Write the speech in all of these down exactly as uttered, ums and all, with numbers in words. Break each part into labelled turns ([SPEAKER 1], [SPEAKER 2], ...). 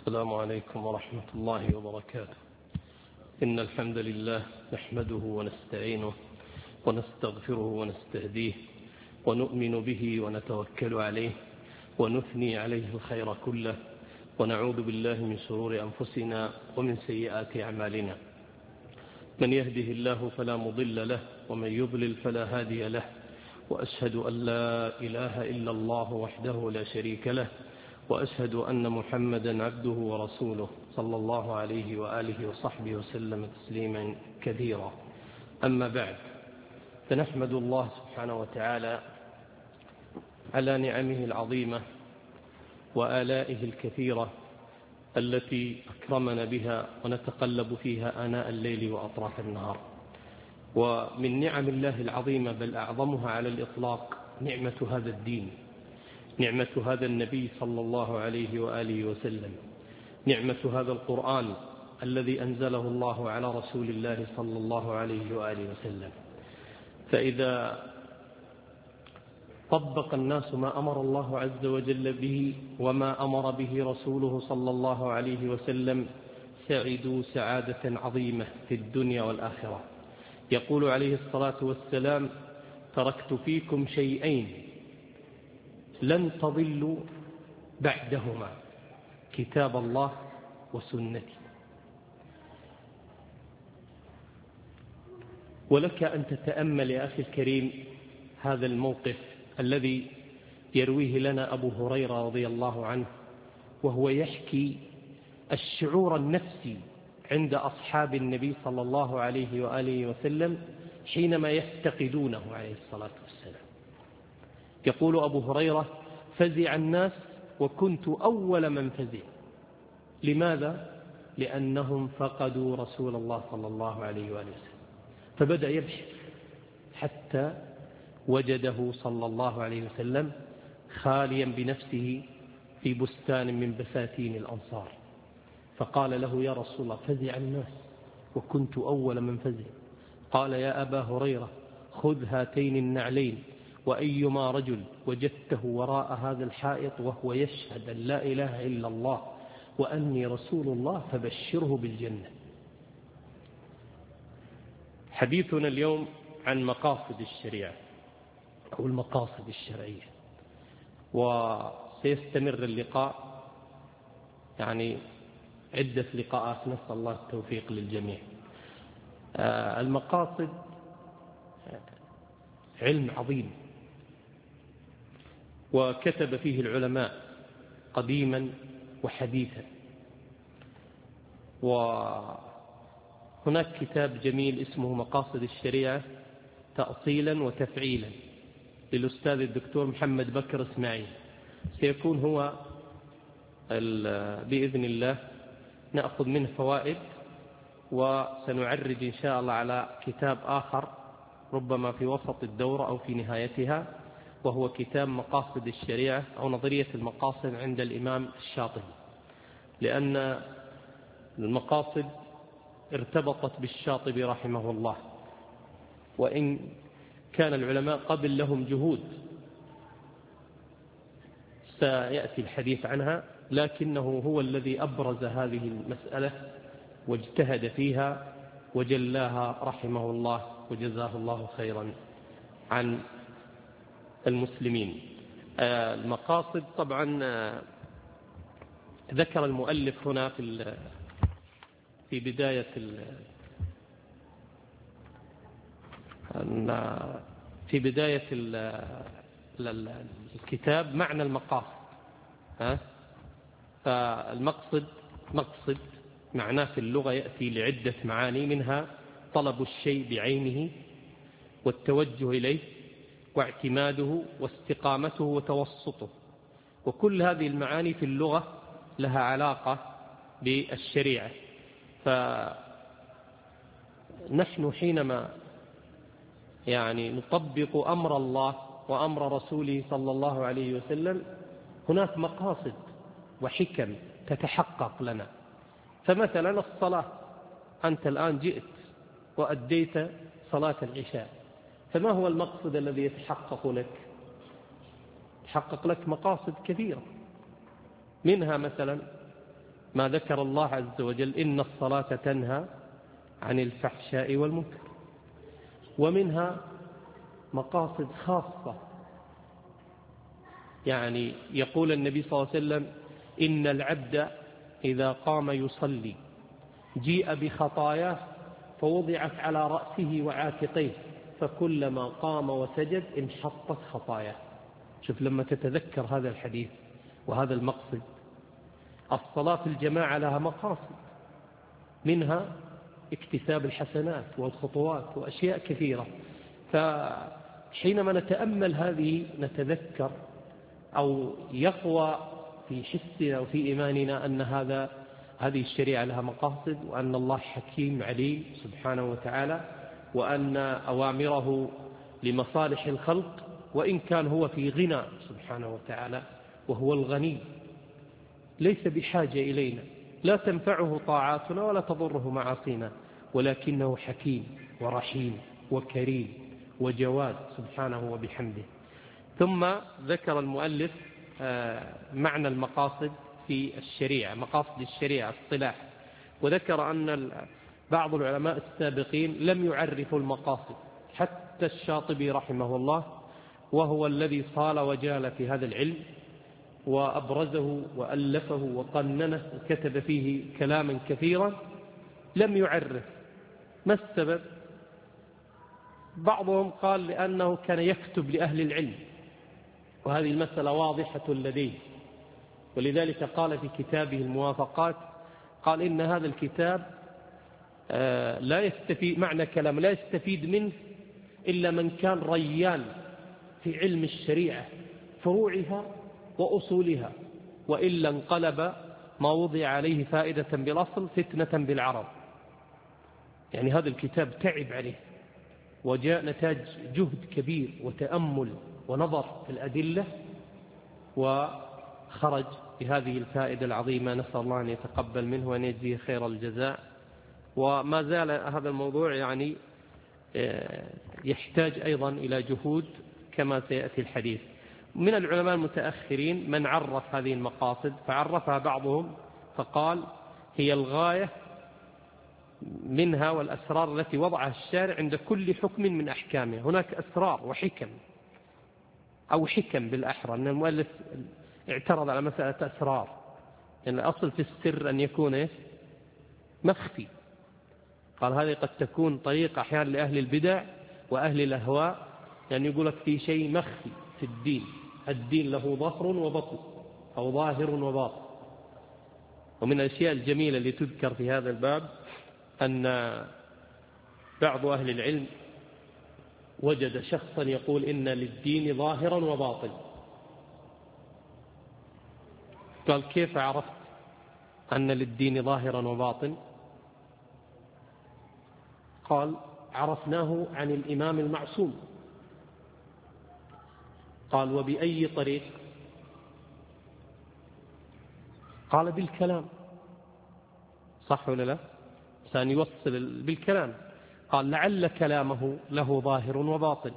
[SPEAKER 1] السلام عليكم ورحمة الله وبركاته. إن الحمد لله نحمده ونستعينه ونستغفره ونستهديه ونؤمن به ونتوكل عليه ونثني عليه الخير كله ونعوذ بالله من شرور أنفسنا ومن سيئات أعمالنا. من يهده الله فلا مضل له ومن يضلل فلا هادي له، وأشهد أن لا إله إلا الله وحده لا شريك له، وأشهد أن محمدا عبده ورسوله صلى الله عليه وآله وصحبه وسلم تسليما كثيرا. أما بعد، فنحمد الله سبحانه وتعالى على نعمه العظيمة وآلائه الكثيرة التي أكرمنا بها ونتقلب فيها آناء الليل وأطراف النهار. ومن نعم الله العظيمة بل أعظمها على الإطلاق نعمة هذا الدين، نعمة هذا النبي صلى الله عليه وآله وسلم، نعمة هذا القرآن الذي أنزله الله على رسول الله صلى الله عليه وآله وسلم. فإذا طبق الناس ما أمر الله عز وجل به وما أمر به رسوله صلى الله عليه وسلم سعدوا سعادة عظيمة في الدنيا والآخرة. يقول عليه الصلاة والسلام: تركت فيكم شيئين لن تضلوا بعدهما، كتاب الله وسنتي. ولك أن تتأمل يا أخي الكريم هذا الموقف الذي يرويه لنا أبو هريرة رضي الله عنه، وهو يحكي الشعور النفسي عند أصحاب النبي صلى الله عليه وآله وسلم حينما يفتقدونه عليه الصلاة والسلام. يقول أبو هريرة: فزع الناس وكنت أول من فزع. لماذا؟ لأنهم فقدوا رسول الله صلى الله عليه وآله وسلم. فبدأ يبحث حتى وجده صلى الله عليه وسلم خاليا بنفسه في بستان من بساتين الأنصار، فقال له: يا رسول الله، فزع الناس وكنت أول من فزع. قال: يا أبا هريرة، خذ هاتين النعلين، وأيما رجل وجدته وراء هذا الحائط وهو يشهد أن لا إله إلا الله وأني رسول الله فبشره بالجنة. حديثنا اليوم عن مقاصد الشريعة أو المقاصد الشرعية، وسيستمر اللقاء يعني عدة لقاءات، نسأل الله التوفيق للجميع. المقاصد علم عظيم وكتب فيه العلماء قديما وحديثا، وهناك كتاب جميل اسمه مقاصد الشريعة تأصيلا وتفعيلا للأستاذ الدكتور محمد بكر إسماعيل. سيكون هو بإذن الله نأخذ منه فوائد، وسنعرج إن شاء الله على كتاب آخر ربما في وسط الدورة أو في نهايتها، وهو كتاب مقاصد الشريعة أو نظرية المقاصد عند الإمام الشاطبي، لأن المقاصد ارتبطت بالشاطبي رحمه الله، وإن كان العلماء قبل لهم جهود سيأتي الحديث عنها، لكنه هو الذي أبرز هذه المسألة واجتهد فيها وجلاها رحمه الله وجزاه الله خيرا عن المسلمين. المقاصد طبعا ذكر المؤلف هنا في في بداية في بداية الكتاب معنى المقاصد. فالمقصد مقصد معناه في اللغة يأتي لعدة معاني، منها طلب الشيء بعينه والتوجه إليه واعتماده واستقامته وتوسطه، وكل هذه المعاني في اللغة لها علاقة بالشريعة. فنحن حينما يعني نطبق أمر الله وأمر رسوله صلى الله عليه وسلم هناك مقاصد وحكم تتحقق لنا. فمثلا الصلاة، أنت الآن جئت وأديت صلاة العشاء، فما هو المقصد الذي يتحقق لك؟ تحقق لك مقاصد كثيرة، منها مثلا ما ذكر الله عز وجل إن الصلاة تنهى عن الفحشاء والمنكر، ومنها مقاصد خاصة. يعني يقول النبي صلى الله عليه وسلم إن العبد إذا قام يصلي جيء بخطاياه فوضعت على رأسه وعاتقيه، فكلما قام وسجد انحطت خطاياه. شوف لما تتذكر هذا الحديث وهذا المقصد. الصلاة في الجماعة لها مقاصد، منها اكتساب الحسنات والخطوات وأشياء كثيرة. فحينما نتأمل هذه نتذكر أو يقوى في حسنا وفي إيماننا أن هذا هذه الشريعة لها مقاصد، وأن الله حكيم عليم سبحانه وتعالى، وأن أوامره لمصالح الخلق، وإن كان هو في غنى سبحانه وتعالى، وهو الغني ليس بحاجة إلينا، لا تنفعه طاعاتنا ولا تضره معاصينا، ولكنه حكيم ورحيم وكريم وجواد سبحانه وبحمده. ثم ذكر المؤلف معنى المقاصد في الشريعة، مقاصد الشريعة اصطلاح، وذكر أن بعض العلماء السابقين لم يعرفوا المقاصد، حتى الشاطبي رحمه الله، وهو الذي صال وجال في هذا العلم وأبرزه وألفه وقننه وكتب فيه كلاما كثيرا، لم يعرف. ما السبب؟ بعضهم قال لأنه كان يكتب لأهل العلم، وهذه المسألة واضحة لديه، ولذلك قال في كتابه الموافقات، قال إن هذا الكتاب لا يستفيد معنى كلام لا يستفيد منه إلا من كان ريان في علم الشريعة فروعها وأصولها، وإلا انقلب ما وضع عليه فائدة بالأصل فتنة بالعرض. يعني هذا الكتاب تعب عليه وجاء نتاج جهد كبير وتأمل ونظر في الأدلة، وخرج بهذه الفائدة العظيمة. نسأل الله أن يتقبل منه وأن يجزيه خير الجزاء. وما زال هذا الموضوع يعني يحتاج أيضا إلى جهود كما سيأتي الحديث. من العلماء المتأخرين من عرف هذه المقاصد، فعرفها بعضهم فقال هي الغاية منها والأسرار التي وضعها الشارع عند كل حكم من أحكامه. هناك أسرار وحكم، أو حكم بالأحرى، أن المؤلف اعترض على مسألة أسرار، لأن يعني الأصل في السر أن يكون مخفي. قال هذه قد تكون طريقة أحيانا لأهل البدع وأهل الأهواء، يعني يقول لك في شيء مخفي في الدين، الدين له ظهر وبطن أو ظاهر وباطن. ومن الأشياء الجميلة اللي تذكر في هذا الباب أن بعض أهل العلم وجد شخصا يقول إن للدين ظاهرا وباطن. قال كيف عرفت أن للدين ظاهرا وباطن؟ قال عرفناه عن الإمام المعصوم. قال وبأي طريق؟ قال بالكلام. صح ولا لا؟ سان يوصل بالكلام. قال لعل كلامه له ظاهر وباطن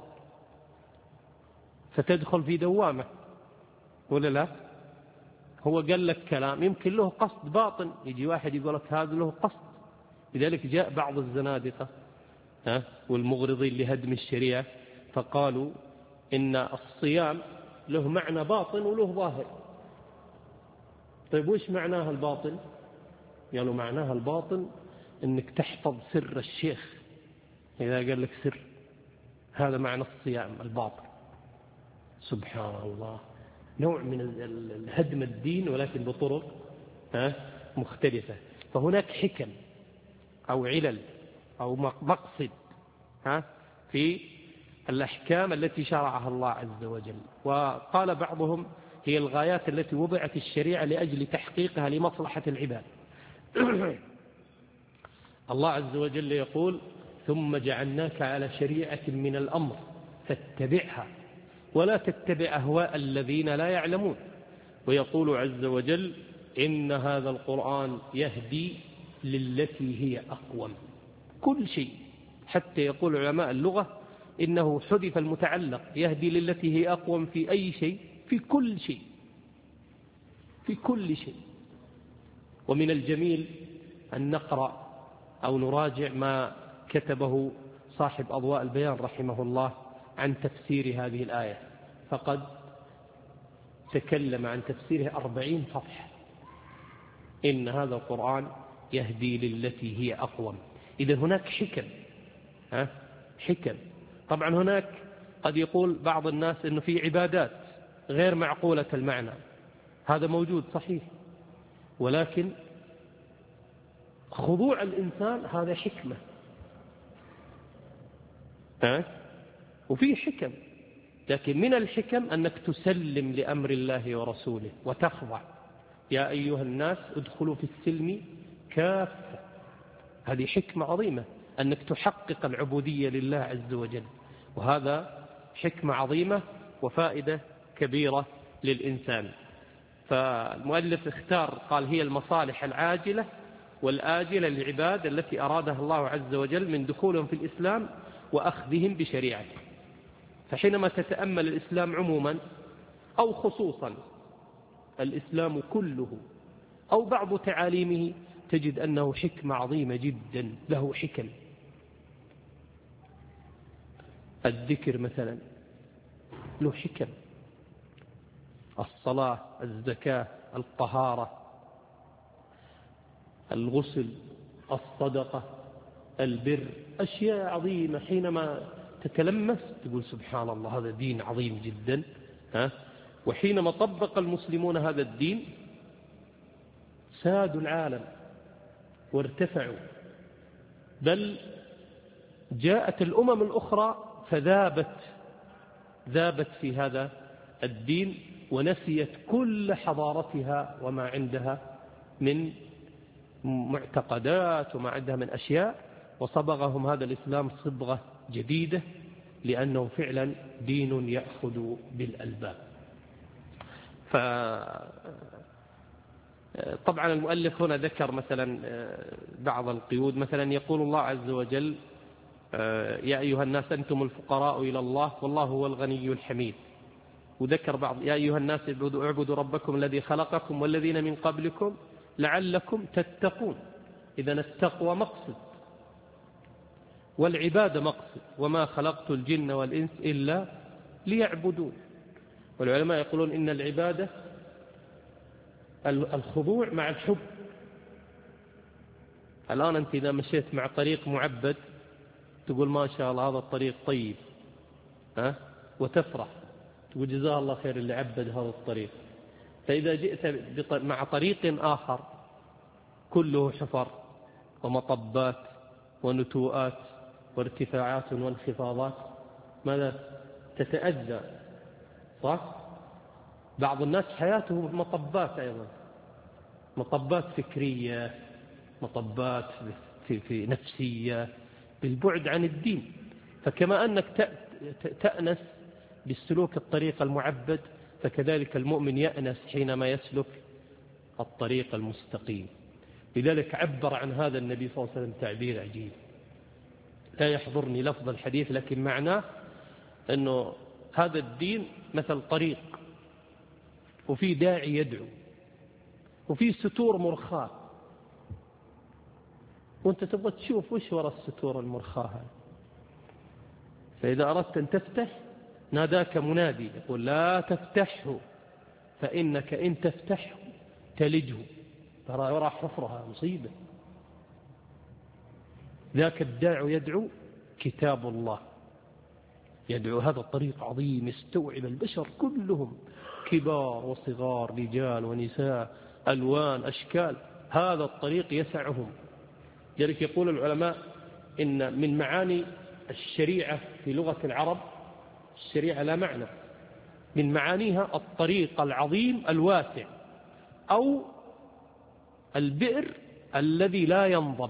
[SPEAKER 1] فتدخل في دوامه ولا لا؟ هو قال لك كلام يمكن له قصد باطن، يجي واحد يقول لك هذا له قصد. لذلك جاء بعض الزنادقة والمغرضين لهدم الشريعة فقالوا إن الصيام له معنى باطن وله ظاهر. طيب وش معناها الباطن؟ قالوا معناها الباطن إنك تحفظ سر الشيخ، إذا قال لك سر هذا معنى الصيام الباطن. سبحان الله، نوع من الهدم الدين ولكن بطرق مختلفة. فهناك حكم أو علل أو مقصد في الأحكام التي شرعها الله عز وجل. وقال بعضهم هي الغايات التي وضعت الشريعة لأجل تحقيقها لمصلحة العباد. الله عز وجل يقول ثم جعلناك على شريعة من الأمر فاتبعها ولا تتبع أهواء الذين لا يعلمون. ويقول عز وجل إن هذا القرآن يهدي للتي هي أقوم. كل شيء، حتى يقول علماء اللغة إنه حذف المتعلق، يهدي للتي هي أقوم في أي شيء، في كل شيء، في كل شيء. ومن الجميل أن نقرأ أو نراجع ما كتبه صاحب أضواء البيان رحمه الله عن تفسير هذه الآية، فقد تكلم عن تفسيره أربعين صفحة. إن هذا القرآن يهدي للتي هي أقوم. إذا هناك حكم، ها؟ حكم. طبعا هناك قد يقول بعض الناس إنه في عبادات غير معقولة المعنى، هذا موجود صحيح، ولكن خضوع الإنسان هذا حكمة، ها؟ وفي حكم، لكن من الحكم أنك تسلم لأمر الله ورسوله وتخضع. يا أيها الناس ادخلوا في السلم كافة، هذه حكمة عظيمة، أنك تحقق العبودية لله عز وجل، وهذا حكمة عظيمة وفائدة كبيرة للإنسان. فالمؤلف اختار قال هي المصالح العاجلة والآجلة للعباد التي أرادها الله عز وجل من دخولهم في الإسلام وأخذهم بشريعته. فحينما تتأمل الإسلام عموما أو خصوصا الإسلام كله أو بعض تعاليمه تجد أنه حكمة عظيمة جدا، له حكم. الذكر مثلا له حكم، الصلاة، الزكاة، الطهارة، الغسل، الصدقة، البر، أشياء عظيمة حينما تتلمس تقول سبحان الله هذا دين عظيم جدا، ها؟ وحينما طبق المسلمون هذا الدين سادوا العالم وارتفعوا، بل جاءت الأمم الأخرى فذابت ذابت في هذا الدين ونسيت كل حضارتها وما عندها من معتقدات وما عندها من أشياء، وصبغهم هذا الإسلام صبغة جديدة لأنه فعلا دين يأخذ بالألباب. طبعا المؤلف هنا ذكر مثلا بعض القيود، مثلا يقول الله عز وجل يا أيها الناس أنتم الفقراء إلى الله والله هو الغني الحميد، وذكر بعض يا أيها الناس اعبدوا ربكم الذي خلقكم والذين من قبلكم لعلكم تتقون. إذا التقوى مقصد والعبادة مقصد، وما خلقت الجن والإنس إلا ليعبدون. والعلماء يقولون إن العبادة الخضوع مع الحب. الآن أنت إذا مشيت مع طريق معبد تقول ما شاء الله هذا الطريق طيب، ها؟ وتفرح تقول جزاه الله خير اللي عبد هذا الطريق. فإذا جئت مع طريق آخر كله حفر ومطبات ونتوءات وارتفاعات وانخفاضات، ماذا تتأذى؟ صح؟ بعض الناس حياته مطبات أيضا، مطبات فكرية، مطبات في, في نفسية، بالبعد عن الدين. فكما أنك تأنس بالسلوك الطريق المعبد، فكذلك المؤمن يأنس حينما يسلك الطريق المستقيم. لذلك عبر عن هذا النبي صلى الله عليه وسلم تعبير عجيب، لا يحضرني لفظ الحديث لكن معناه أنه هذا الدين مثل طريق، وفي داعي يدعو، وفي ستور مرخاة، وانت تبغى تشوف وش وراء الستور المرخاة. فإذا أردت أن تفتح ناداك منادي يقول لا تفتحه فإنك إن تفتحه تلجه، ترى وراء حفرها مصيبة. ذاك الداع يدعو كتاب الله، يدعو هذا الطريق عظيم يستوعب البشر كلهم، كبار وصغار، رجال ونساء، ألوان أشكال، هذا الطريق يسعهم. لذلك يقول العلماء إن من معاني الشريعة في لغة العرب، الشريعة لا معنى، من معانيها الطريق العظيم الواسع، أو البئر الذي لا ينضب.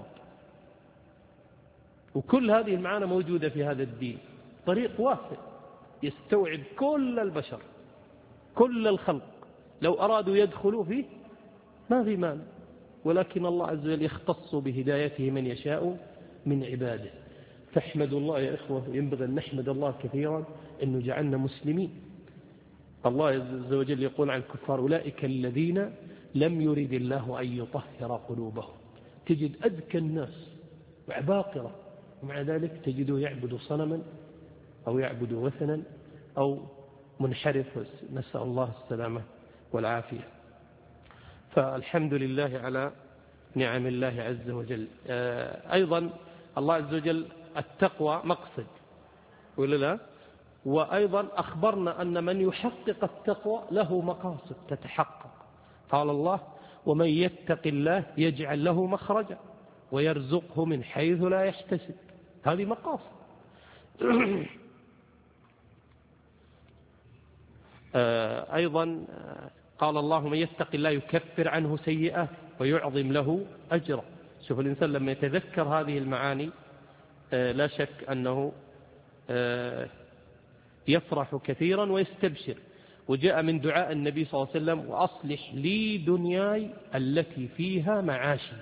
[SPEAKER 1] وكل هذه المعاني موجودة في هذا الدين. طريق واسع يستوعب كل البشر، كل الخلق، لو أرادوا يدخلوا فيه ما في مانع، ولكن الله عز وجل يختص بهدايته من يشاء من عباده. فاحمد الله يا إخوة، ينبغي أن نحمد الله كثيرا أنه جعلنا مسلمين. الله عز وجل يقول عن الكفار أولئك الذين لم يرد الله أن يطهر قلوبهم. تجد أذكى الناس وعباقرة ومع ذلك تجده يعبد صنما أو يعبد وثنا أو منحرف، نسأل الله السلامة والعافية. فالحمد لله على نعم الله عز وجل. أيضا الله عز وجل التقوى مقصد ولا لا؟ وأيضا أخبرنا أن من يحقق التقوى له مقاصد تتحقق. قال الله: ومن يتق الله يجعل له مخرجا ويرزقه من حيث لا يحتسب. هذه مقاصد. أيضا قال الله: من يتق الله يكفر عنه سيئات ويعظم له أجرا. شوف الإنسان لما يتذكر هذه المعاني لا شك أنه يفرح كثيرا ويستبشر. وجاء من دعاء النبي صلى الله عليه وسلم: وأصلح لي دنياي التي فيها معاشي.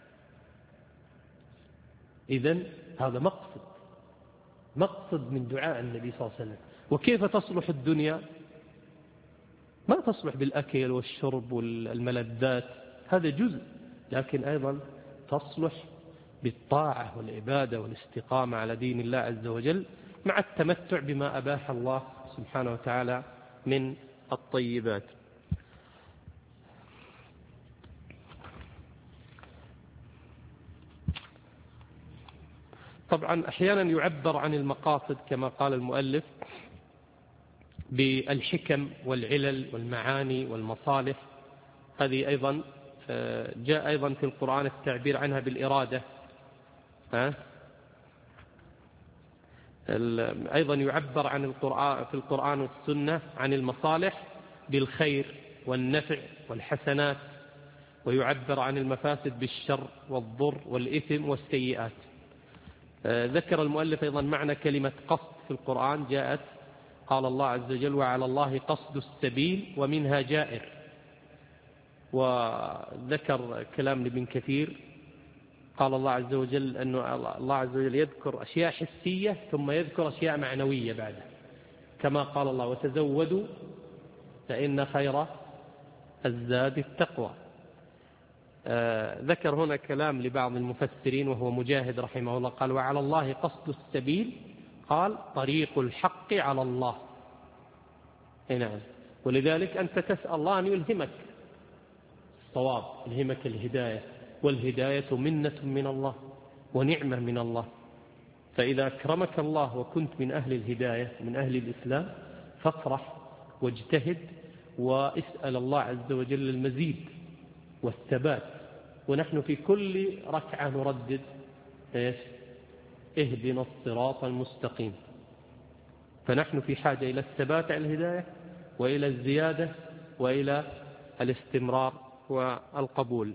[SPEAKER 1] إذن هذا مقصد مقصد من دعاء النبي صلى الله عليه وسلم. وكيف تصلح الدنيا؟ ما تصلح بالأكل والشرب والملذات، هذا جزء، لكن أيضا تصلح بالطاعة والعبادة والاستقامة على دين الله عز وجل مع التمتع بما أباح الله سبحانه وتعالى من الطيبات. طبعا أحيانا يعبر عن المقاصد كما قال المؤلف بالحكم والعلل والمعاني والمصالح. هذه أيضا جاء أيضا في القرآن التعبير عنها بالإرادة. أيضا يعبر عن القرآن في القرآن والسنة عن المصالح بالخير والنفع والحسنات، ويعبر عن المفاسد بالشر والضر والإثم والسيئات. ذكر المؤلف أيضا معنى كلمة قصد في القرآن، جاءت قال الله عز وجل: وعلى الله قصد السبيل ومنها جائر. وذكر كلام لابن كثير قال الله عز وجل أن الله عز وجل يذكر أشياء حسية ثم يذكر أشياء معنوية بعده، كما قال الله: وتزودوا فإن خير الزاد التقوى. آه ذكر هنا كلام لبعض المفسرين وهو مجاهد رحمه الله، قال: وعلى الله قصد السبيل، قال: طريق الحق على الله. نعم. ولذلك أنت تسأل الله أن يلهمك الصواب، يلهمك الهداية، والهداية منة من الله ونعمة من الله. فإذا أكرمك الله وكنت من أهل الهداية من أهل الإسلام فافرح واجتهد واسأل الله عز وجل المزيد والثبات. ونحن في كل ركعة نردد: اهدنا الصراط المستقيم. فنحن في حاجة إلى الثبات على الهداية وإلى الزيادة وإلى الاستمرار والقبول.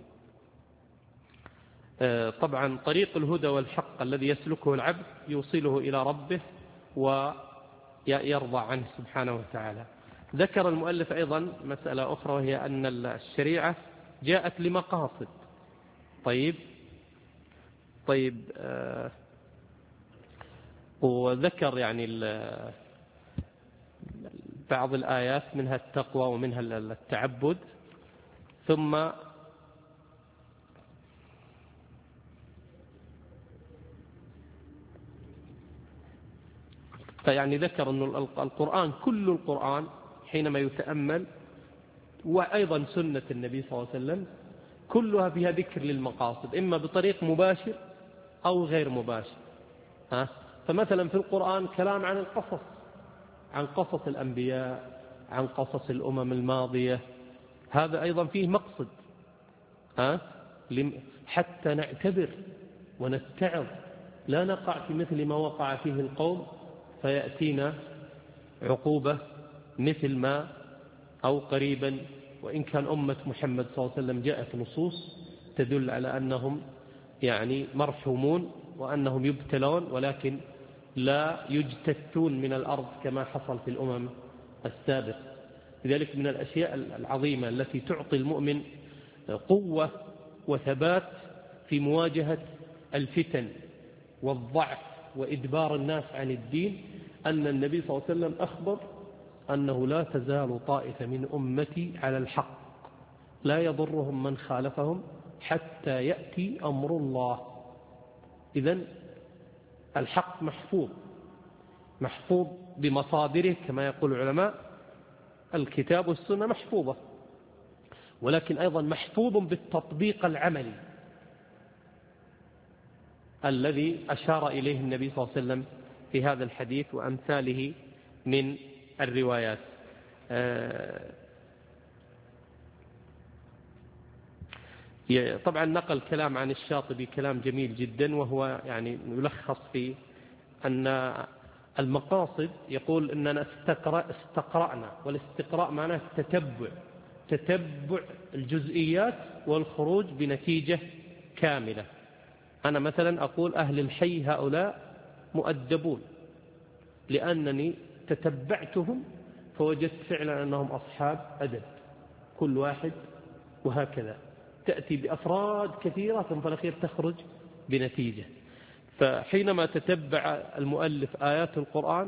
[SPEAKER 1] طبعا طريق الهدى والحق الذي يسلكه العبد يوصله إلى ربه ويرضى عنه سبحانه وتعالى. ذكر المؤلف أيضا مسألة أخرى، وهي أن الشريعة جاءت لمقاصد. طيب طيب آه وذكر يعني بعض الآيات منها التقوى ومنها التعبد. ثم فيعني ذكر أن القرآن كل القرآن حينما يتأمل، وأيضا سنة النبي صلى الله عليه وسلم، كلها فيها ذكر للمقاصد، إما بطريق مباشر أو غير مباشر. ها؟ فمثلا في القرآن كلام عن القصص، عن قصص الأنبياء، عن قصص الأمم الماضية، هذا أيضا فيه مقصد، ها؟ حتى نعتبر ونتعظ، لا نقع في مثل ما وقع فيه القوم فيأتينا عقوبة مثل ما أو قريبا. وإن كان أمة محمد صلى الله عليه وسلم جاءت نصوص تدل على أنهم يعني مرحومون وأنهم يبتلون، ولكن لا يجتثون من الأرض كما حصل في الأمم السابقة. لذلك من الأشياء العظيمة التي تعطي المؤمن قوة وثبات في مواجهة الفتن والضعف وإدبار الناس عن الدين، أن النبي صلى الله عليه وسلم أخبر أنه لا تزال طائفة من أمتي على الحق لا يضرهم من خالفهم حتى يأتي أمر الله. إذن الحق محفوظ محفوظ بمصادره كما يقول العلماء، الكتاب والسنة محفوظة، ولكن أيضا محفوظ بالتطبيق العملي الذي أشار إليه النبي صلى الله عليه وسلم في هذا الحديث وأمثاله من الروايات. طبعا نقل كلام عن الشاطبي كلام جميل جدا، وهو يعني يلخص في أن المقاصد، يقول أننا استقرأ استقرأنا، والاستقراء معناه التتبع، تتبع الجزئيات والخروج بنتيجة كاملة. أنا مثلا أقول أهل الحي هؤلاء مؤدبون لأنني تتبعتهم فوجدت فعلا أنهم أصحاب أدب كل واحد، وهكذا تأتي بأفراد كثيرة ثم في الأخير تخرج بنتيجة. فحينما تتبع المؤلف آيات القرآن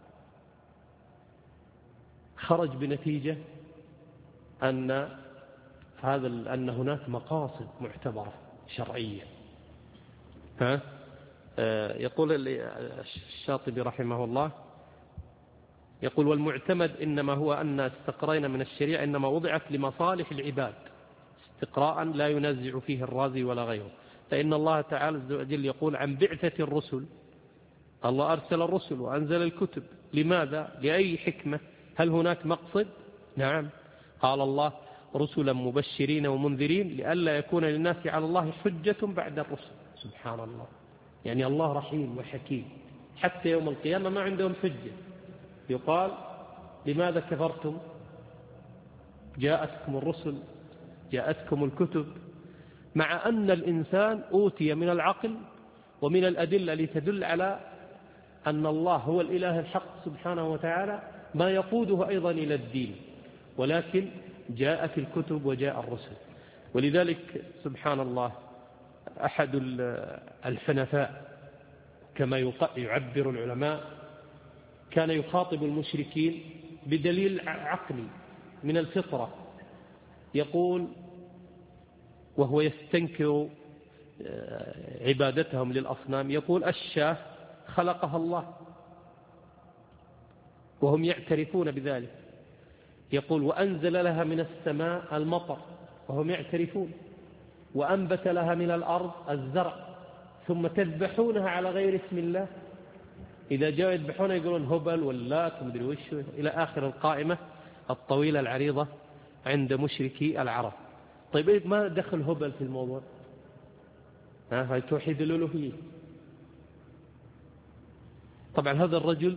[SPEAKER 1] خرج بنتيجة أن هذا أن هناك مقاصد معتبرة شرعية. ها يقول الشاطبي رحمه الله، يقول والمعتمد إنما هو أن استقرينا من الشريعة إنما وضعت لمصالح العباد استقراء لا ينازع فيه الرازي ولا غيره. فإن الله تعالى عز وجل يقول عن بعثة الرسل، الله أرسل الرسل وأنزل الكتب، لماذا؟ لأي حكمة؟ هل هناك مقصد؟ نعم، قال الله رسلا مبشرين ومنذرين لئلا يكون للناس على الله حجة بعد الرسل. سبحان الله، يعني الله رحيم وحكيم، حتى يوم القيامة ما عندهم حجة. يقال لماذا كفرتم؟ جاءتكم الرسل، جاءتكم الكتب، مع أن الإنسان أوتي من العقل ومن الأدلة لتدل على أن الله هو الإله الحق سبحانه وتعالى ما يقوده أيضا إلى الدين، ولكن جاءت الكتب وجاء الرسل. ولذلك سبحان الله أحد الحنفاء كما يعبر العلماء كان يخاطب المشركين بدليل عقلي من الفطرة، يقول وهو يستنكر عبادتهم للأصنام، يقول الشاة خلقها الله وهم يعترفون بذلك، يقول وأنزل لها من السماء المطر وهم يعترفون، وأنبت لها من الأرض الزرع، ثم تذبحونها على غير اسم الله. إذا جاءوا يذبحونها يقولون هبل واللات ومدري وش، إلى آخر القائمة الطويلة العريضة عند مشركي العرب. طيب إيه ما دخل هبل في الموضوع؟ ها هاي توحيد الألوهية. طبعا هذا الرجل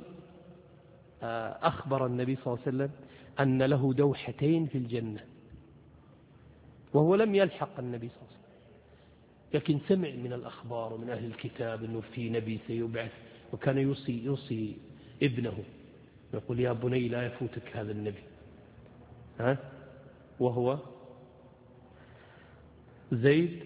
[SPEAKER 1] أخبر النبي صلى الله عليه وسلم أن له دوحتين في الجنة، وهو لم يلحق النبي صلى الله عليه وسلم، لكن سمع من الأخبار ومن أهل الكتاب أنه في نبي سيبعث، وكان يوصي, يوصي ابنه يقول يا بني لا يفوتك هذا النبي. ها وهو زيد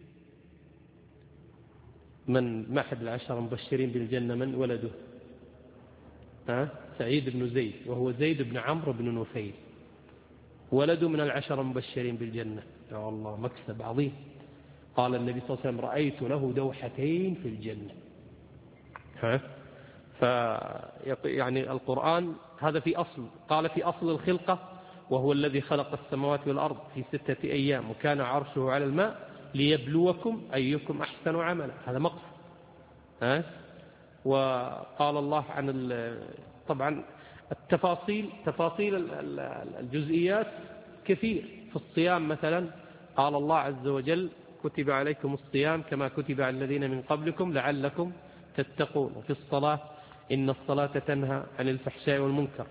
[SPEAKER 1] من أحد العشر المبشرين بالجنة، من ولده؟ ها سعيد بن زيد، وهو زيد بن عمرو بن نفيل، ولده من العشر المبشرين بالجنة. يا الله مكسب عظيم. قال النبي صلى الله عليه وسلم رأيت له دوحتين في الجنة. ها ف يعني القرآن هذا في أصل، قال في أصل الخلقة وهو الذي خلق السماوات والأرض في ستة أيام وكان عرشه على الماء ليبلوكم أيكم أحسن عملا، هذا مقصد. ها وقال الله عن طبعا التفاصيل، تفاصيل الجزئيات كثير. في الصيام مثلا قال الله عز وجل كتب عليكم الصيام كما كتب على الذين من قبلكم لعلكم تتقون. وفي الصلاة إن الصلاة تنهى عن الفحشاء والمنكر.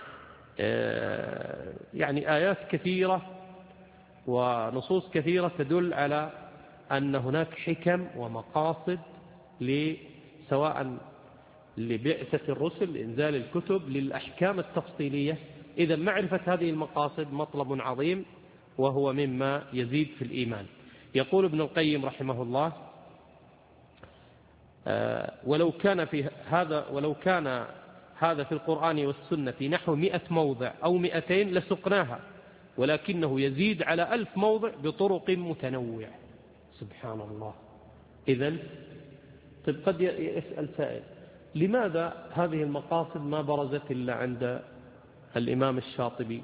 [SPEAKER 1] يعني آيات كثيرة ونصوص كثيرة تدل على أن هناك حكم ومقاصد سواء لبعثة الرسل، لإنزال الكتب، للأحكام التفصيلية. إذا معرفة هذه المقاصد مطلب عظيم، وهو مما يزيد في الإيمان. يقول ابن القيم رحمه الله ولو كان في هذا ولو كان هذا في القرآن والسنة نحو مئة موضع أو مئتين لسقناها، ولكنه يزيد على ألف موضع بطرق متنوعة. سبحان الله. إذن طيب قد يسأل سائل لماذا هذه المقاصد ما برزت إلا عند الإمام الشاطبي؟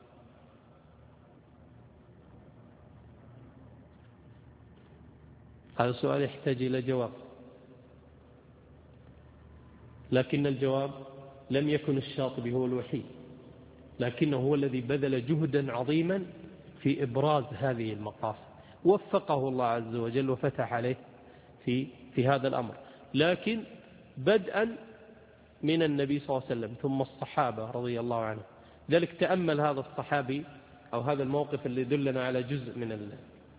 [SPEAKER 1] هذا السؤال يحتاج إلى جواب، لكن الجواب لم يكن الشاطبي هو الوحيد، لكنه هو الذي بذل جهدا عظيما في إبراز هذه المقاصد، وفقه الله عز وجل وفتح عليه في في هذا الأمر. لكن بدءا من النبي صلى الله عليه وسلم ثم الصحابة رضي الله عنهم. ذلك تأمل هذا الصحابي أو هذا الموقف اللي يدلنا على جزء من ال...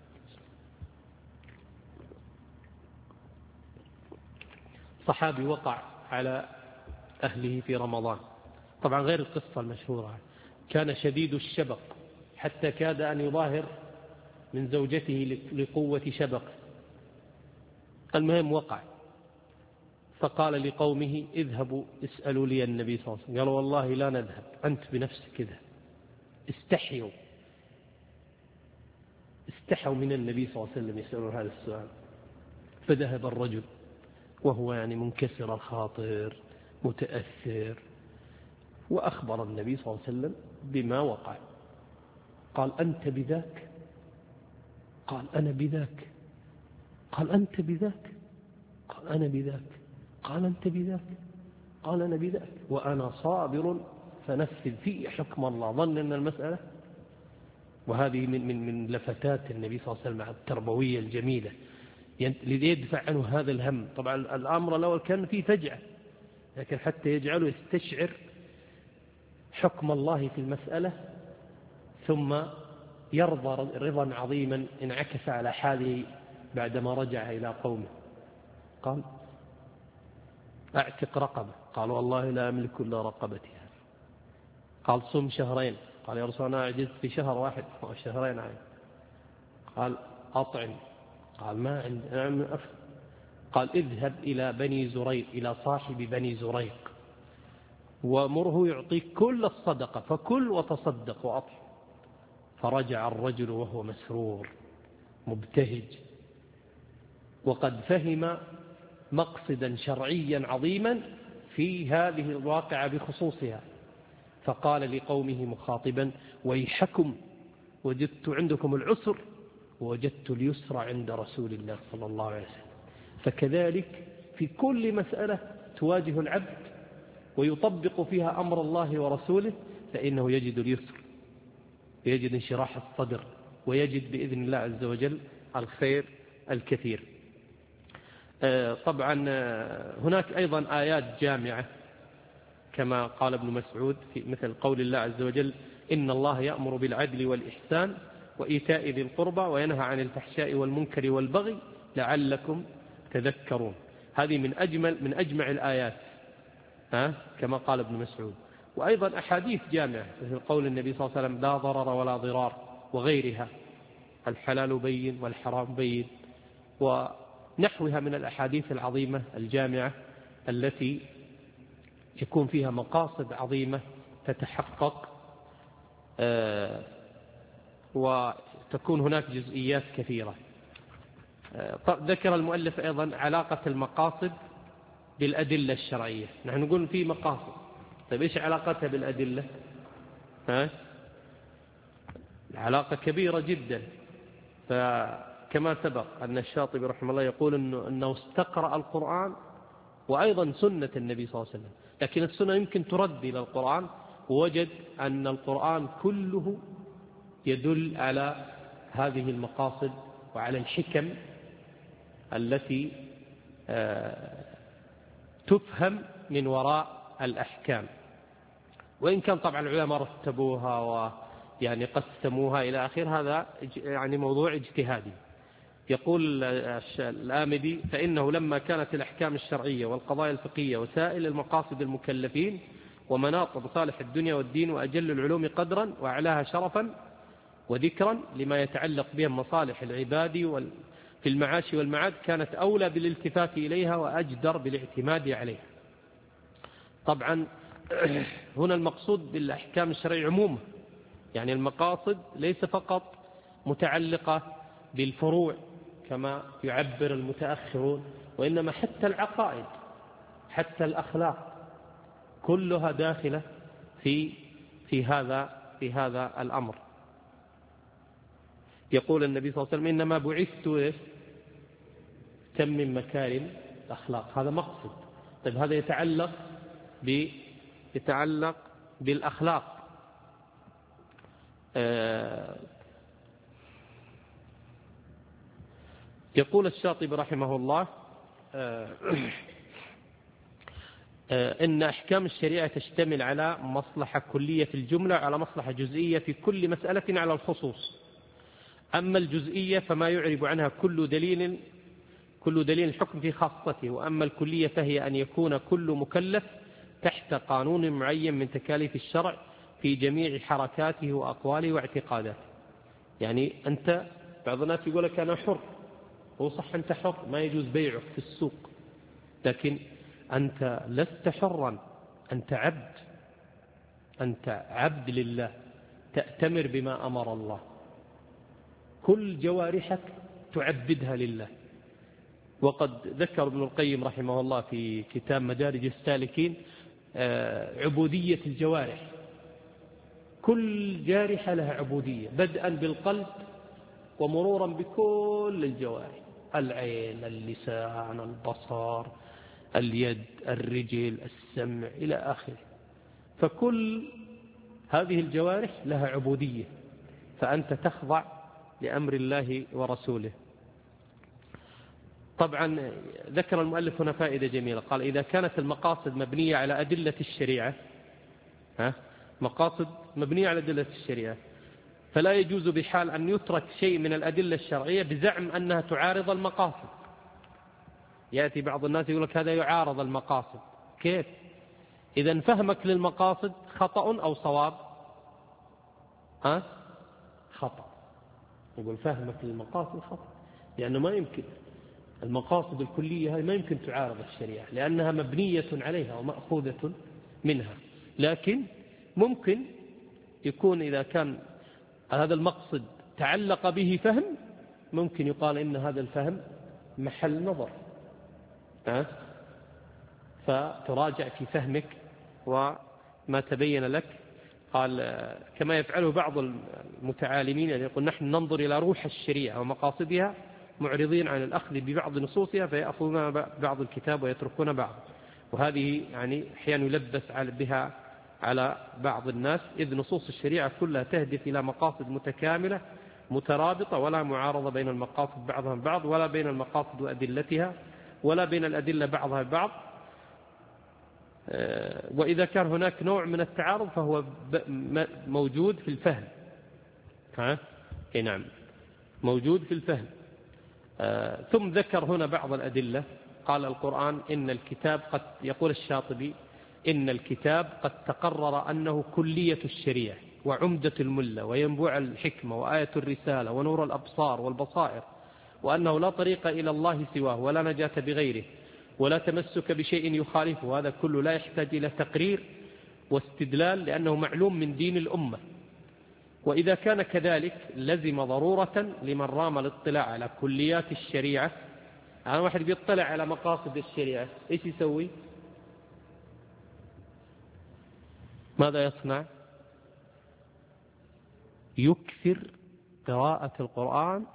[SPEAKER 1] صحابي وقع على أهله في رمضان، طبعا غير القصة المشهورة، كان شديد الشبق حتى كاد أن يظاهر من زوجته لقوة شبق. المهم وقع، فقال لقومه اذهبوا اسألوا لي النبي صلى الله عليه وسلم. قالوا والله لا نذهب، أنت بنفسك اذهب. استحيوا استحوا من النبي صلى الله عليه وسلم يسألون هذا السؤال. فذهب الرجل وهو يعني منكسر الخاطر متأثر، وأخبر النبي صلى الله عليه وسلم بما وقع. قال أنت بذاك؟ قال أنا بذاك. قال أنت بذاك؟ قال أنا بذاك. قال أنت بذاك؟ قال أنا بذاك، وأنا صابر فنفذ في حكم الله. ظن أن المسألة، وهذه من من من لفتات النبي صلى الله عليه وسلم التربوية الجميلة ليدفع عنه هذا الهم. طبعا الأمر الأول كان فيه فجعة، لكن حتى يجعله يستشعر حكم الله في المسألة ثم يرضى رضا عظيما انعكس على حاله بعدما رجع إلى قومه. قال أعتق رقبة. قال والله لا أملك إلا رقبتي. قال صم شهرين. قال يا رسول الله أعجزت في شهر واحد أو شهرين عين. قال أطعم. قال ما عندي. قال اذهب إلى بني زريق، إلى صاحب بني زريق، ومره يعطيك كل الصدقة، فكل وتصدق وأطعم. فرجع الرجل وهو مسرور مبتهج، وقد فهم مقصدا شرعيا عظيما في هذه الواقعة بخصوصها. فقال لقومه مخاطبا ويحكم، وجدت عندكم العسر ووجدت اليسر عند رسول الله صلى الله عليه وسلم. فكذلك في كل مسألة تواجه العبد ويطبق فيها أمر الله ورسوله فإنه يجد اليسر، يجد انشراح الصدر، ويجد بإذن الله عز وجل الخير الكثير. طبعا هناك أيضا آيات جامعة كما قال ابن مسعود في مثل قول الله عز وجل إن الله يأمر بالعدل والإحسان وإيتاء ذي القربى وينهى عن الفحشاء والمنكر والبغي لعلكم تذكرون. هذه من أجمل من أجمع الآيات ها كما قال ابن مسعود. وأيضا أحاديث جامعة مثل قول النبي صلى الله عليه وسلم لا ضرر ولا ضرار وغيرها، الحلال بين والحرام بين، ونحوها من الأحاديث العظيمة الجامعة التي يكون فيها مقاصد عظيمة تتحقق، آه وتكون هناك جزئيات كثيرة. آه ذكر المؤلف أيضا علاقة المقاصد بالأدلة الشرعية. نحن نقول في مقاصد، طيب إيش علاقتها بالأدلة؟ ها؟ العلاقة كبيرة جدا. فكما سبق أن الشاطبي رحمه الله يقول إنه, إنه استقرأ القرآن وأيضا سنة النبي صلى الله عليه وسلم، لكن السنة يمكن ترد إلى القرآن، ووجد أن القرآن كله يدل على هذه المقاصد وعلى الحكم التي تفهم من وراء الأحكام. وإن كان طبعا العلماء رتبوها ويعني قسموها إلى آخر، هذا يعني موضوع اجتهادي. يقول الآمدي فإنه لما كانت الأحكام الشرعية والقضايا الفقهية وسائل المقاصد المكلفين ومناط مصالح الدنيا والدين وأجل العلوم قدرا وأعلاها شرفا وذكرا لما يتعلق بهم مصالح العباد في المعاش والمعاد، كانت أولى بالالتفات إليها وأجدر بالاعتماد عليها. طبعا هنا المقصود بالأحكام الشرعية عموما، يعني المقاصد ليس فقط متعلقة بالفروع كما يعبر المتأخرون، وإنما حتى العقائد، حتى الأخلاق، كلها داخلة في في هذا في هذا الأمر. يقول النبي صلى الله عليه وسلم: إنما بعثت تمم مكارم الأخلاق. هذا مقصد. طيب هذا يتعلق ب يتعلق بالأخلاق. آه يقول الشاطبي رحمه الله: آه آه إن أحكام الشريعة تشتمل على مصلحة كلية في الجملة وعلى مصلحة جزئية في كل مسألة على الخصوص. أما الجزئية فما يعرب عنها كل دليل كل دليل الحكم في خاصته، وأما الكلية فهي أن يكون كل مكلف تحت قانون معين من تكاليف الشرع في جميع حركاته وأقواله واعتقاداته. يعني أنت، بعض الناس يقول لك أنا حر، هو صح أنت حر، ما يجوز بيعك في السوق، لكن أنت لست حرا، أنت عبد، أنت عبد لله، تأتمر بما أمر الله، كل جوارحك تعبدها لله. وقد ذكر ابن القيم رحمه الله في كتاب مدارج السالكين عبودية الجوارح، كل جارحة لها عبودية، بدءا بالقلب ومرورا بكل الجوارح: العين، اللسان، البصر، اليد، الرجل، السمع، إلى آخره. فكل هذه الجوارح لها عبودية، فأنت تخضع لأمر الله ورسوله. طبعا ذكر المؤلف هنا فائدة جميلة، قال: إذا كانت المقاصد مبنية على أدلة الشريعة، ها مقاصد مبنية على أدلة الشريعة، فلا يجوز بحال أن يترك شيء من الأدلة الشرعية بزعم أنها تعارض المقاصد. يأتي بعض الناس يقول لك هذا يعارض المقاصد. كيف؟ إذا فهمك للمقاصد خطأ أو صواب؟ ها؟ خطأ. يقول فهمك للمقاصد خطأ، لأنه ما يمكن، المقاصد الكلية هذه ما يمكن تعارض الشريعة، لأنها مبنية عليها ومأخوذة منها. لكن ممكن يكون إذا كان هذا المقصد تعلق به فهم، ممكن يقال إن هذا الفهم محل نظر، أه؟ فتراجع في فهمك وما تبين لك. قال كما يفعله بعض المتعالمين، يعني يقول: نحن ننظر إلى روح الشريعة ومقاصدها معرضين عن الأخذ ببعض نصوصها، فيأخذون بعض الكتاب ويتركون بعض. وهذه يعني أحيانا يلبس بها على بعض الناس، إذ نصوص الشريعة كلها تهدف إلى مقاصد متكاملة مترابطة، ولا معارضة بين المقاصد بعضها البعض، ولا بين المقاصد وأدلتها، ولا بين الأدلة بعضها البعض. وإذا كان هناك نوع من التعارض فهو موجود في الفهم. ها؟ إيه نعم، موجود في الفهم. آه ثم ذكر هنا بعض الأدلة. قال: القرآن إن الكتاب قد، يقول الشاطبي: إن الكتاب قد تقرر أنه كلية الشريعة وعمدة الملة وينبوع الحكمة وآية الرسالة ونور الأبصار والبصائر، وأنه لا طريق إلى الله سواه ولا نجاة بغيره ولا تمسك بشيء يخالفه. هذا كله لا يحتاج إلى تقرير واستدلال، لأنه معلوم من دين الأمة. وإذا كان كذلك لزم ضرورة لمن رام الاطلاع على كليات الشريعة. يعني واحد بيطلع على مقاصد الشريعة، إيش يسوي؟ ماذا يصنع؟ يكثر قراءة القرآن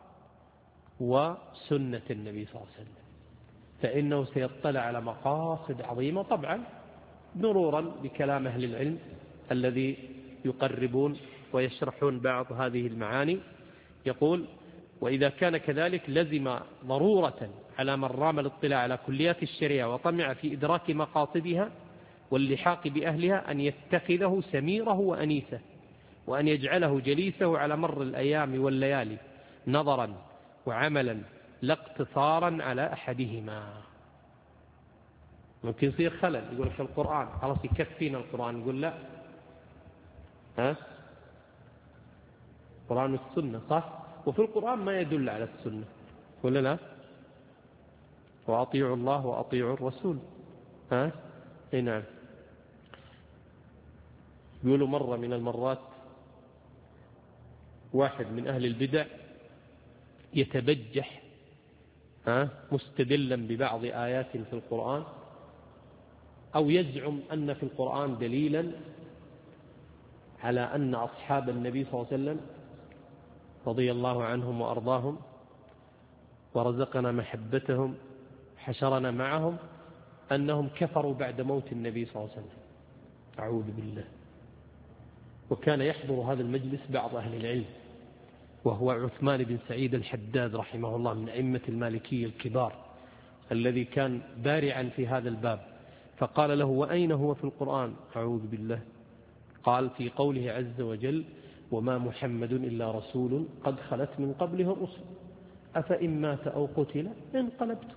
[SPEAKER 1] وسنة النبي صلى الله عليه وسلم، فإنه سيطلع على مقاصد عظيمة، طبعا مرورا بكلام أهل العلم الذي يقربون ويشرحون بعض هذه المعاني. يقول: وإذا كان كذلك لزم ضرورة على من رام الاطلاع على كليات الشريعة وطمع في إدراك مقاصدها واللحاق بأهلها أن يتخذه سميره وأنيسه، وأن يجعله جليسه على مر الأيام والليالي، نظرا وعملا لا اقتصارا على أحدهما. ممكن يصير خلل، يقول لك القرآن خلاص يكفينا القرآن، يقول لا، ها القرآن والسنة صح، وفي القرآن ما يدل على السنة، ولا لا؟ وأطيعوا الله وأطيعوا الرسول. ها اي نعم. يقولوا مرة من المرات واحد من أهل البدع يتبجح مستدلا ببعض آيات في القرآن، أو يزعم أن في القرآن دليلا على أن أصحاب النبي صلى الله عليه وسلم رضي الله عنهم وأرضاهم ورزقنا محبتهم حشرنا معهم أنهم كفروا بعد موت النبي صلى الله عليه وسلم. أعوذ بالله. وكان يحضر هذا المجلس بعض أهل العلم، وهو عثمان بن سعيد الحداد رحمه الله من أئمة المالكية الكبار، الذي كان بارعا في هذا الباب. فقال له: وأين هو في القرآن؟ أعوذ بالله. قال: في قوله عز وجل: وما محمد إلا رسول قد خلت من قبله الرسل أفإن مات أو قتل انقلبتم.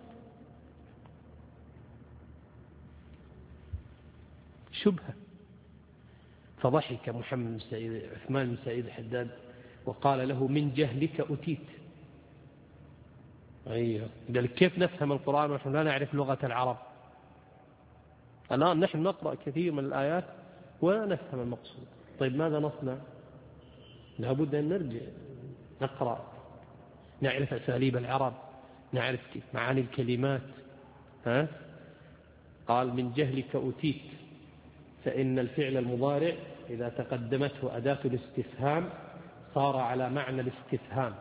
[SPEAKER 1] شبهة. فضحك محمد بن سعيد عثمان بن سعيد الحداد وقال له: من جهلك أتيت. أيوه. قال: كيف نفهم القرآن ونحن لا نعرف لغة العرب؟ الآن نحن نقرأ كثير من الآيات ولا نفهم المقصود. طيب ماذا نصنع؟ لابد أن نرجع نقرأ، نعرف أساليب العرب، نعرف معاني الكلمات. ها؟ قال: من جهلك أتيت، فإن الفعل المضارع إذا تقدمته أداة الاستفهام صار على معنى الاستفهام.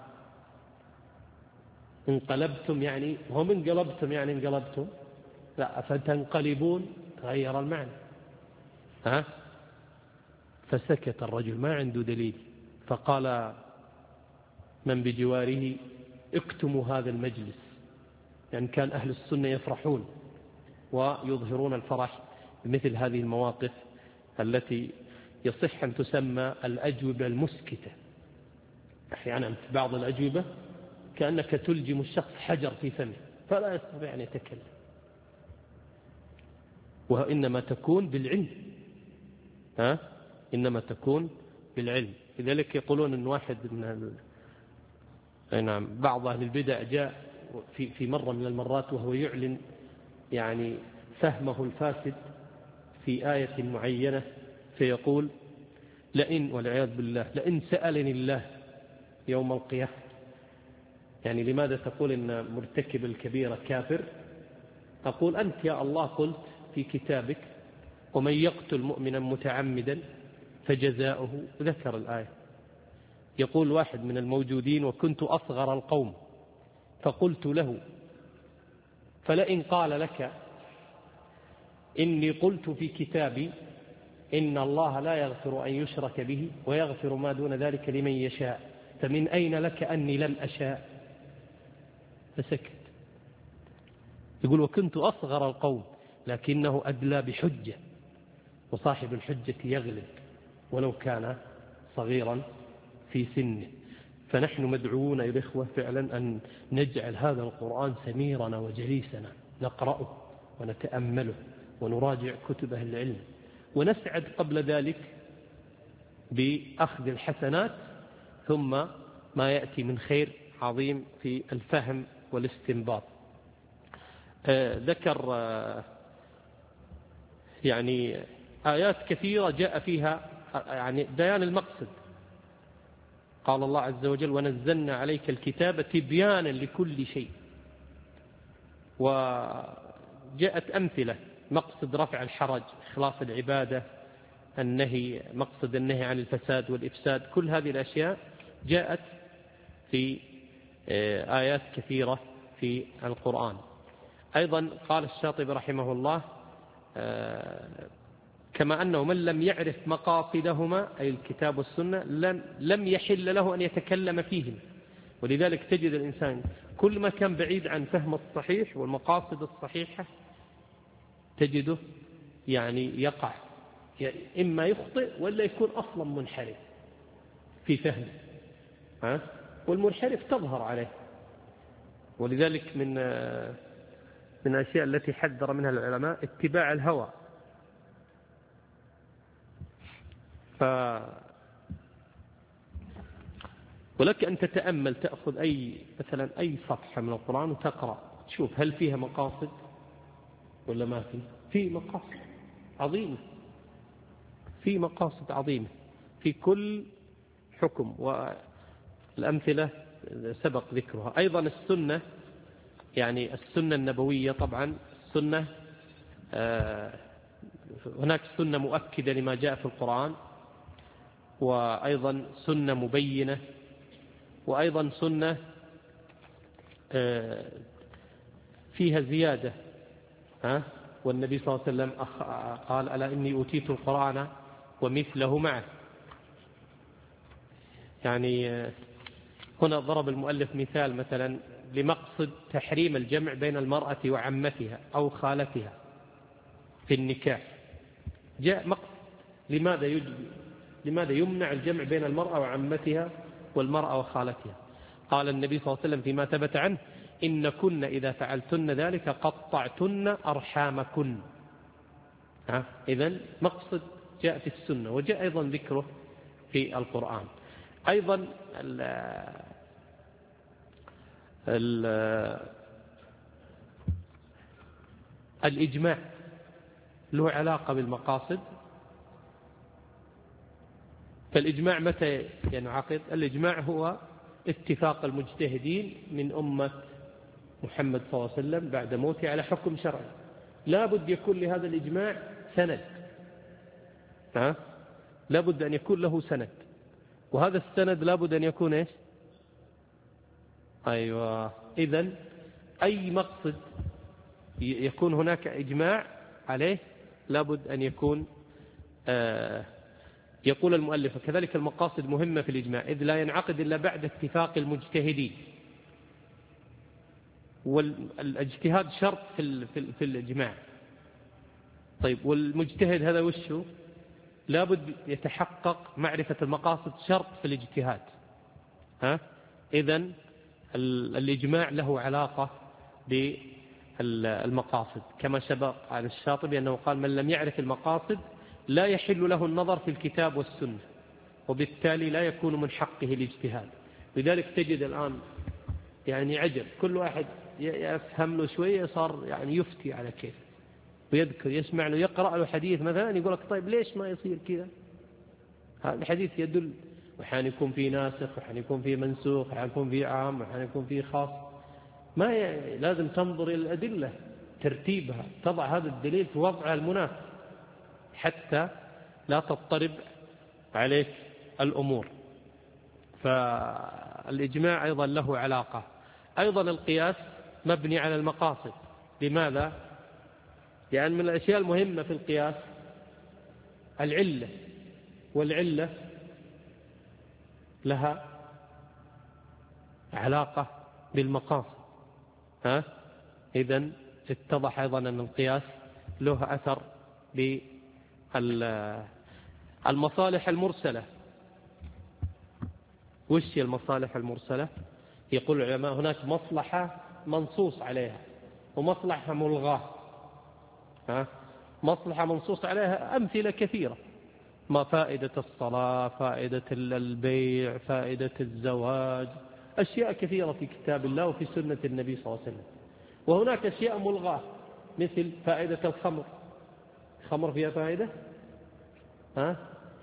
[SPEAKER 1] انقلبتم يعني هم انقلبتم يعني انقلبتم، لا، فتنقلبون غير المعنى. ها؟ فسكت الرجل ما عنده دليل. فقال من بجواره: اكتموا هذا المجلس. يعني كان أهل السنة يفرحون ويظهرون الفرح بمثل هذه المواقف التي يصح أن تسمى الأجوبة المسكتة. أحيانا في بعض الأجوبة كأنك تلجم الشخص حجر في فمه فلا يستطيع أن يتكلم، وإنما تكون بالعلم. ها؟ إنما تكون بالعلم. لذلك يقولون أن واحد من ال... نعم بعض أهل البدع جاء في في مرة من المرات وهو يعلن يعني فهمه الفاسد في آية معينة، فيقول: لئن والعياذ بالله لئن سألني الله يوم القيامة، يعني لماذا تقول إن مرتكب الكبيرة كافر؟ أقول: أنت يا الله قلت في كتابك: ومن يقتل مؤمنا متعمدا فجزاؤه، ذكر الآية. يقول واحد من الموجودين: وكنت أصغر القوم فقلت له: فلئن قال لك إني قلت في كتابي إن الله لا يغفر أن يشرك به ويغفر ما دون ذلك لمن يشاء، فمن أين لك أني لم أشاء؟ فسكت. يقول: وكنت أصغر القوم، لكنه أدلى بحجة، وصاحب الحجة يغلب ولو كان صغيرا في سنه. فنحن مدعوون يا الإخوة فعلا أن نجعل هذا القرآن سميرنا وجليسنا، نقرأه ونتأمله ونراجع كتب أهل العلم، ونسعد قبل ذلك بأخذ الحسنات، ثم ما يأتي من خير عظيم في الفهم والاستنباط. آه ذكر آه يعني آيات كثيرة جاء فيها يعني بيان المقصد. قال الله عز وجل: ونزلنا عليك الكتاب تبيانا لكل شيء. وجاءت أمثلة: مقصد رفع الحرج، إخلاص العبادة، النهي، مقصد النهي عن الفساد والإفساد. كل هذه الأشياء جاءت في آيات كثيرة في القرآن. أيضا قال الشاطبي رحمه الله: كما أنه من لم يعرف مقاصدهما أي الكتاب والسنة لم, لم يحل له أن يتكلم فيهم. ولذلك تجد الإنسان كل ما كان بعيد عن فهم الصحيح والمقاصد الصحيحة تجده يعني يقع، يعني إما يخطئ ولا يكون أصلا منحرف في فهمه. ها؟ والمنحرف تظهر عليه. ولذلك من من الأشياء التي حذر منها العلماء اتباع الهوى. ف ولك أن تتأمل، تأخذ أي مثلا أي صفحة من القرآن وتقرأ، تشوف هل فيها مقاصد ولا ما في. في مقاصد عظيمة، في مقاصد عظيمة في كل حكم. الأمثلة سبق ذكرها. أيضا السنة، يعني السنة النبوية، طبعا السنة هناك سنة مؤكدة لما جاء في القرآن، وأيضا سنة مبينة، وأيضا سنة فيها زيادة. ها؟ والنبي صلى الله عليه وسلم قال ألا إني أوتيت القرآن ومثله معه. يعني هنا ضرب المؤلف مثال مثلا لمقصد تحريم الجمع بين المرأة وعمتها أو خالتها في النكاح. جاء مقصد لماذا يجب لماذا يمنع الجمع بين المرأة وعمتها والمرأة وخالتها. قال النبي صلى الله عليه وسلم فيما ثبت عنه: إن كن إذا فعلتن ذلك قطعتن أرحامكن. إذن مقصد جاء في السنة، وجاء أيضا ذكره في القرآن. أيضا ال ال الإجماع له علاقة بالمقاصد. فالإجماع متى ينعقد؟ الإجماع هو اتفاق المجتهدين من أمة محمد صلى الله عليه وسلم بعد موته على حكم شرعي. لا بد يكون لهذا الإجماع سند، ها؟ لا بد أن يكون له سند، وهذا السند لا بد أن يكون إيش؟ أيوة. إذن أي مقصد يكون هناك إجماع عليه لا بد أن يكون آه يقول المؤلف: كذلك المقاصد مهمة في الإجماع، إذ لا ينعقد إلا بعد اتفاق المجتهدين. والاجتهاد شرط في في الإجماع. طيب، والمجتهد هذا وشه؟ لابد يتحقق معرفة المقاصد، شرط في الاجتهاد. ها؟ إذن الإجماع له علاقة بالمقاصد، كما سبق على الشاطبي أنه قال: من لم يعرف المقاصد لا يحل له النظر في الكتاب والسنة، وبالتالي لا يكون من حقه الاجتهاد. لذلك تجد الآن يعني عجب، كل واحد يفهم له شوية صار يعني يفتي على كيف، ويذكر يسمع له يقرأ له حديث مثلا يقول لك طيب ليش ما يصير كذا؟ هذا الحديث يدل، وحين يكون فيه ناسخ، وحين يكون فيه منسوخ، وحين يكون فيه عام، وحين يكون فيه خاص. ما ي... لازم تنظر إلى الأدلة، ترتيبها، تضع هذا الدليل في وضعه المناسب حتى لا تضطرب عليك الأمور. فالإجماع أيضا له علاقة. أيضا القياس مبني على المقاصد. لماذا؟ لأن من الأشياء المهمة في القياس العلة، والعلة لها علاقة بالمقاصد. ها؟ إذن اتضح أيضا أن القياس له أثر بالمصالح المرسلة. وش هي المصالح المرسلة؟ يقول العلماء هناك مصلحة منصوص عليها ومصلحة ملغاة. ها؟ مصلحة منصوص عليها أمثلة كثيرة: ما فائدة الصلاة، فائدة البيع، فائدة الزواج، أشياء كثيرة في كتاب الله وفي سنة النبي صلى الله عليه وسلم. وهناك أشياء ملغاة مثل فائدة الخمر. الخمر فيها فائدة؟ ها؟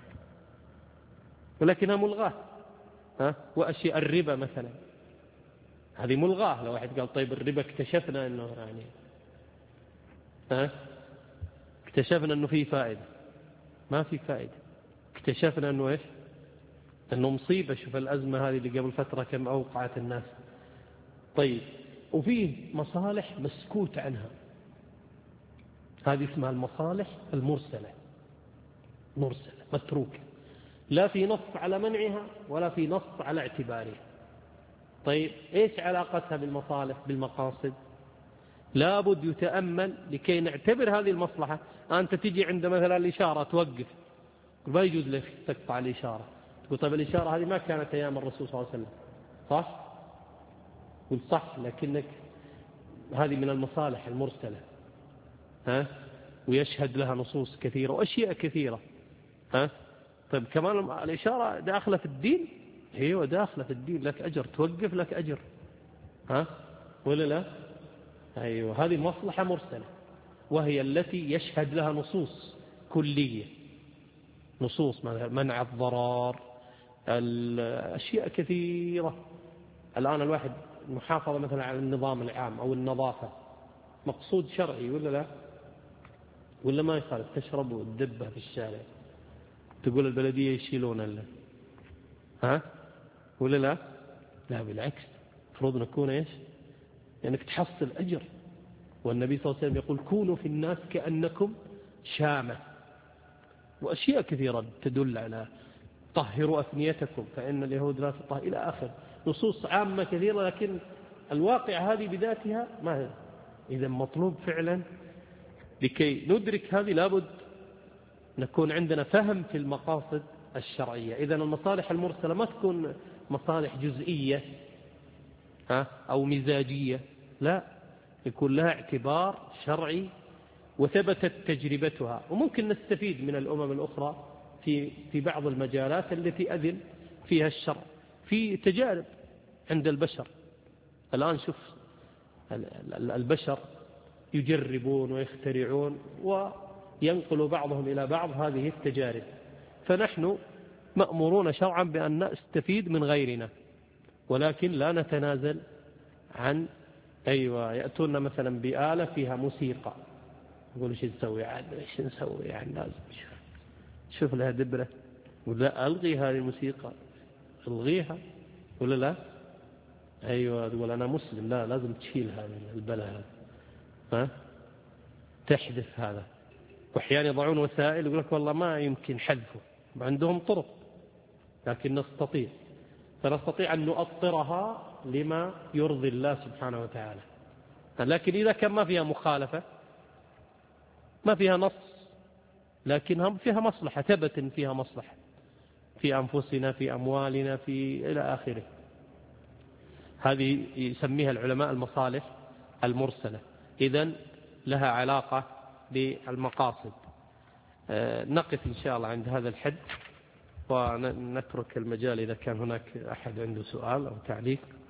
[SPEAKER 1] ولكنها ملغاة. ها؟ وأشياء الربا مثلا هذه ملغاة. لو واحد قال طيب الربا اكتشفنا أنه يعني ها؟ اكتشفنا أنه فيه فائدة. ما في فائدة. اكتشفنا أنه إيش؟ أنه مصيبة. شوف الأزمة هذه اللي قبل فترة كم أوقعت الناس. طيب، وفيه مصالح مسكوت عنها، هذه اسمها المصالح المرسلة. مرسلة متروكة، لا في نص على منعها ولا في نص على اعتبارها. طيب، إيش علاقتها بالمصالح بالمقاصد؟ لابد يتأمل لكي نعتبر هذه المصلحة. أنت تجي عند مثلا الإشارة توقف، ما يجوز لك تقطع الإشارة. تقول طيب الإشارة هذه ما كانت أيام الرسول صلى الله عليه وسلم، صح؟ قل صح، لكنك هذه من المصالح المرسلة. ها؟ ويشهد لها نصوص كثيرة وأشياء كثيرة. ها؟ طيب كمان الإشارة داخلة في الدين؟ ايوه داخلة في الدين، لك أجر، توقف لك أجر. ها؟ ولا لا؟ أيوه، هذه مصلحة مرسلة، وهي التي يشهد لها نصوص كلية، نصوص منع الضرار، الأشياء كثيرة. الآن الواحد محافظة مثلا على النظام العام أو النظافة مقصود شرعي ولا لا؟ ولا ما يخالف؟ تشرب وتدبه في الشارع تقول البلدية يشيلون له، ها ولا لا؟ لا بالعكس، المفروض نكون ايش؟ يعني انك تحصل أجر. والنبي صلى الله عليه وسلم يقول كونوا في الناس كأنكم شامة، وأشياء كثيرة تدل على طهروا أفنيتكم فإن اليهود لا تطهر إلى آخر نصوص عامة كثيرة، لكن الواقع هذه بذاتها ما هي. إذا مطلوب فعلا لكي ندرك هذه لابد نكون عندنا فهم في المقاصد الشرعية. إذا المصالح المرسلة ما تكون مصالح جزئية ها أو مزاجية، لا، يكون لها اعتبار شرعي وثبتت تجربتها، وممكن نستفيد من الأمم الأخرى في في بعض المجالات التي أذن فيها الشرع، في تجارب عند البشر. الآن شوف البشر يجربون ويخترعون وينقل بعضهم إلى بعض هذه التجارب، فنحن مأمورون شرعا بأن نستفيد من غيرنا، ولكن لا نتنازل عن أيوة. يأتون مثلا بآلة فيها موسيقى، يقول ايش نسوي عاد، ايش نسوي يعني، لازم شوف لها دبرة، ولا ألغي هذه الموسيقى، ألغيها ولا لا؟ أيوة تقول أنا مسلم، لا لازم تشيل هذا البلاء هذا، ها تحذف هذا. وأحيانا يضعون وسائل يقول لك والله ما يمكن حذفه، عندهم طرق لكن نستطيع، فنستطيع أن نؤطرها لما يرضي الله سبحانه وتعالى. لكن إذا كان ما فيها مخالفة، ما فيها نص، لكن فيها مصلحة، ثبت فيها مصلحة في أنفسنا في أموالنا في إلى آخره، هذه يسميها العلماء المصالح المرسلة. إذن لها علاقة بالمقاصد. نقف إن شاء الله عند هذا الحد ونترك المجال إذا كان هناك أحد عنده سؤال أو تعليق.